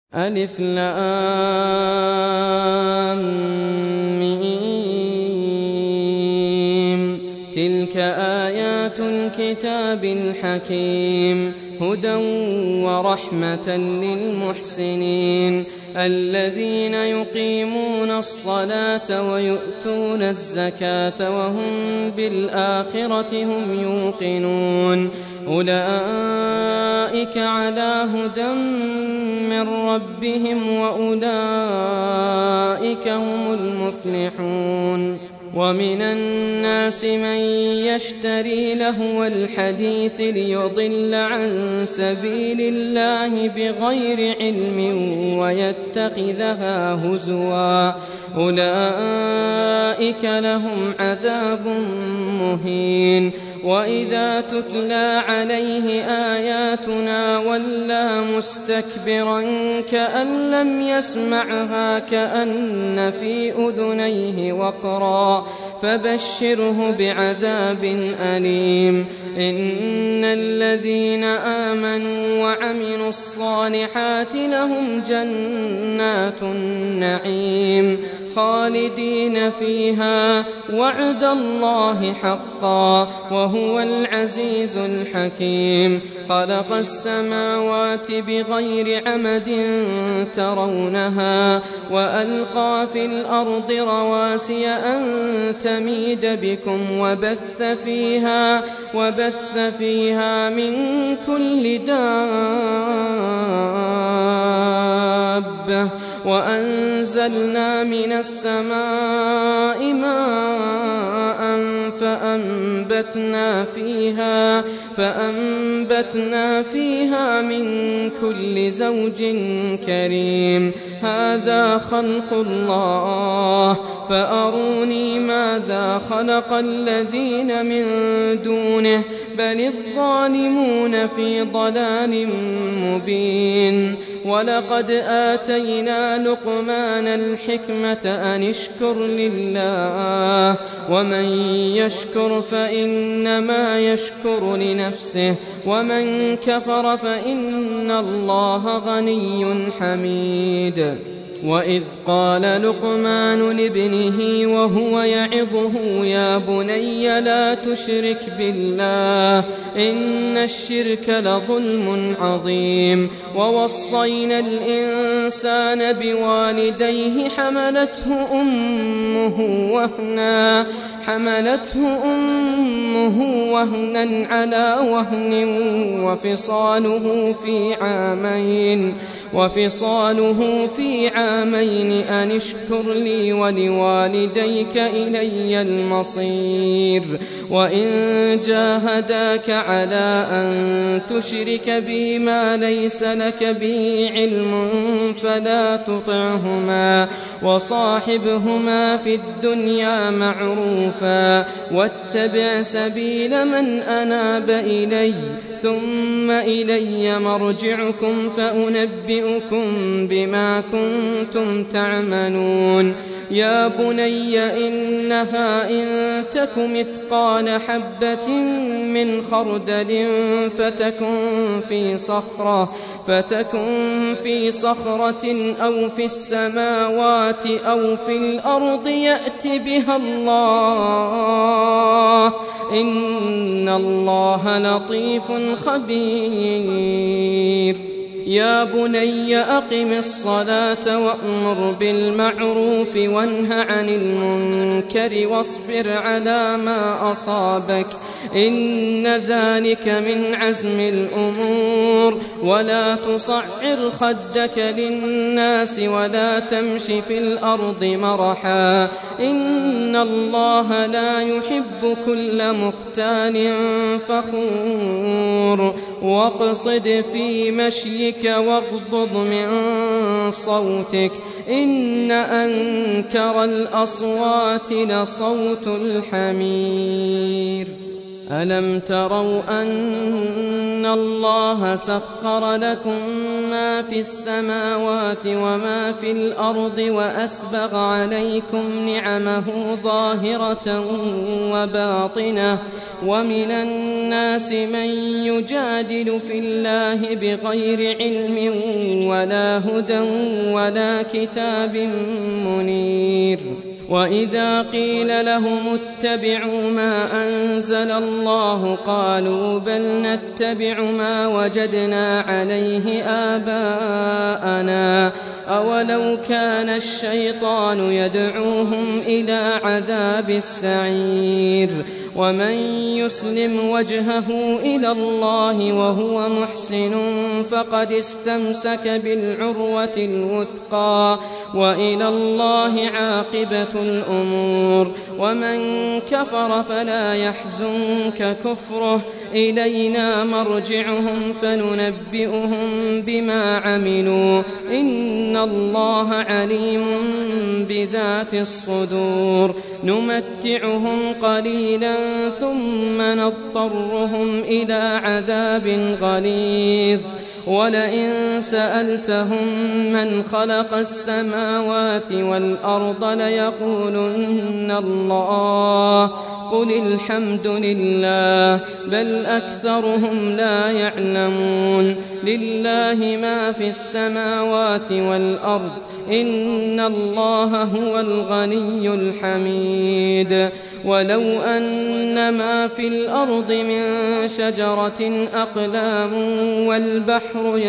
ألف لام ميم تلك آيات الكتاب الحكيم هدى ورحمة للمحسنين الذين يقيمون الصلاة ويؤتون الزكاة وهم بالآخرة هم يوقنون أولئك على هدى من ربهم وأولئك هم المفلحون ومن الناس من يشتري لهو الحديث ليضل عن سبيل الله بغير علم ويتخذها هزوا أولئك لهم عذاب مهين وإذا تتلى عليه آياتنا ولى مستكبرا كأن لم يسمعها كأن في أذنيه وقرا فبشره بعذاب أليم إن الذين آمنوا وعملوا الصالحات لهم جنات النعيم خالدين فيها وعد الله حقا وهو العزيز الحكيم خلق السماوات بغير عمد ترونها وألقى في الأرض رواسي أن تميد بكم وبث فيها من كل دابة وأنزلنا من السماء ماء فأنبتنا فيها من كل زوج كريم هذا خلق الله فأروني ماذا خلق الذين من دونه بل الظالمون في ضلال مبين ولقد آتينا لقمان الحكمة أن اشكر لله ومن يشكر فإنما يشكر لنفسه ومن كفر فإن الله غني حميد وإذ قال لقمان لابنه وهو يعظه يا بني لا تشرك بالله إن الشرك لظلم عظيم ووصينا الإنسان بوالديه حملته أمه وهنا على وهن وفصاله في عامين أن اشكر لي ولوالديك إلي المصير وإن جاهداك على أن تشرك بي ما ليس لك به علم فلا تطعهما وصاحبهما في الدنيا معروفا واتبع سبيل من أناب إلي ثم إلي مرجعكم فأنبئكم بما كنتم تعملون يا بني إنها إن تك مثقال حبة من خردل فتكن في صخرة أو في السماوات أو في الأرض يأت بها الله إن الله لطيف خبير يا بني أقم الصلاة وأمر بالمعروف وانه عن المنكر واصبر على ما أصابك إن ذلك من عزم الأمور ولا تصعر خدك للناس ولا تمش في الأرض مرحا إن الله لا يحب كل مختال فخور واقصد في مشيك واغضض من صوتك إن أنكر الأصوات لصوت الحمير ألم تروا أن الله سخر لكم ما في السماوات وما في الأرض وأسبغ عليكم نعمه ظاهرة وباطنة ومن الناس من يجادل في الله بغير علم ولا هدى ولا كتاب منير وإذا قيل لهم اتبعوا ما أنزل الله قالوا بل نتبع ما وجدنا عليه آباءنا أولو كان الشيطان يدعوهم إلى عذاب السعير ومن يسلم وجهه إلى الله وهو محسن فقد استمسك بالعروة الوثقى وإلى الله عاقبة الأمور ومن كفر فلا يحزنك كفره إلينا مرجعهم فننبئهم بما عملوا إن الله عليم بذات الصدور نمتعهم قليلا ثم نضطرهم إلى عذاب غليظ ولئن سألتهم من خلق السماوات والأرض ليقولن الله قل الحمد لله بل أكثرهم لا يعلمون لله ما في السماوات والأرض إن الله هو الغني الحميد ولو أن ما في الأرض من شجرة أقلام والبحر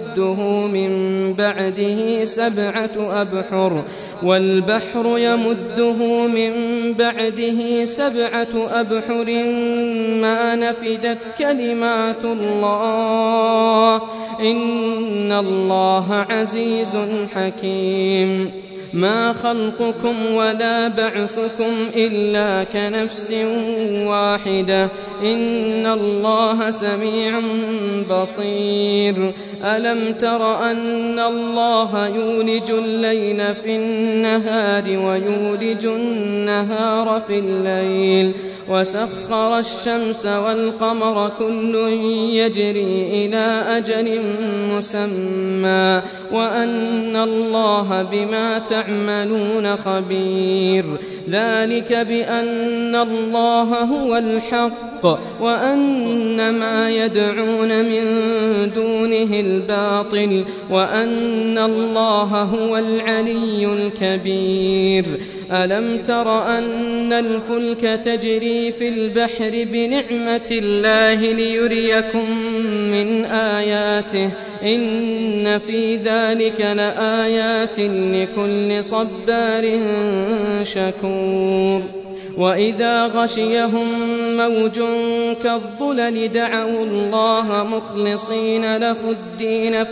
يمده من بعده سبعة أبحر ما نفدت كلمات الله إن الله عزيز حكيم ما خلقكم ولا بعثكم إلا كنفس واحدة إن الله سميع بصير ألم تر أن الله يولج الليل في النهار ويولج النهار في الليل وسخر الشمس والقمر كل يجري إلى أجل مسمى وأن الله بما تعملون خبير ذلك بأن الله هو الحق وأن ما يدعون من دونه الباطل وأن الله هو العلي الكبير ألم تر أن الفلك تجري في البحر بنعمة الله ليريكم من آياته إن في ذلك لآيات لكل صبار شكور وإذا غشيهم موج كالظلل دعوا الله مخلصين له الدين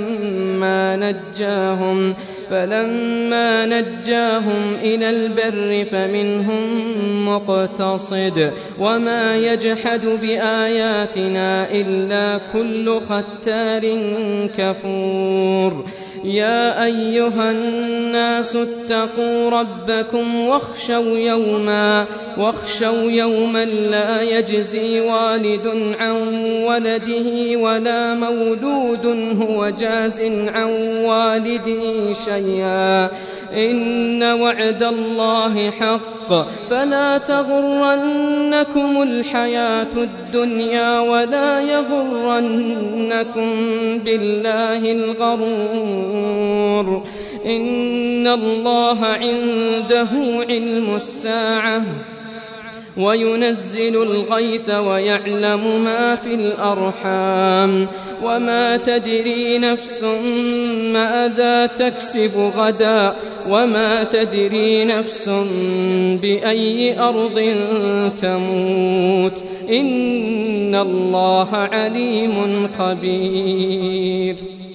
فلما نجاهم إلى البر فمنهم مقتصد وما يجحد بآياتنا إلا كل ختار كفور يا أيها الناس اتقوا ربكم واخشوا يوما لا يجزي والد عن ولده ولا مولود هو جاز عن والده شيئا إن وعد الله حق فلا تغرنكم الحياة الدنيا ولا يغرنكم بالله الغرور إن الله عنده علم الساعة وينزل الغيث ويعلم ما في الأرحام وما تدري نفس ماذا تكسب غدا وما تدري نفس بأي أرض تموت إن الله عليم خبير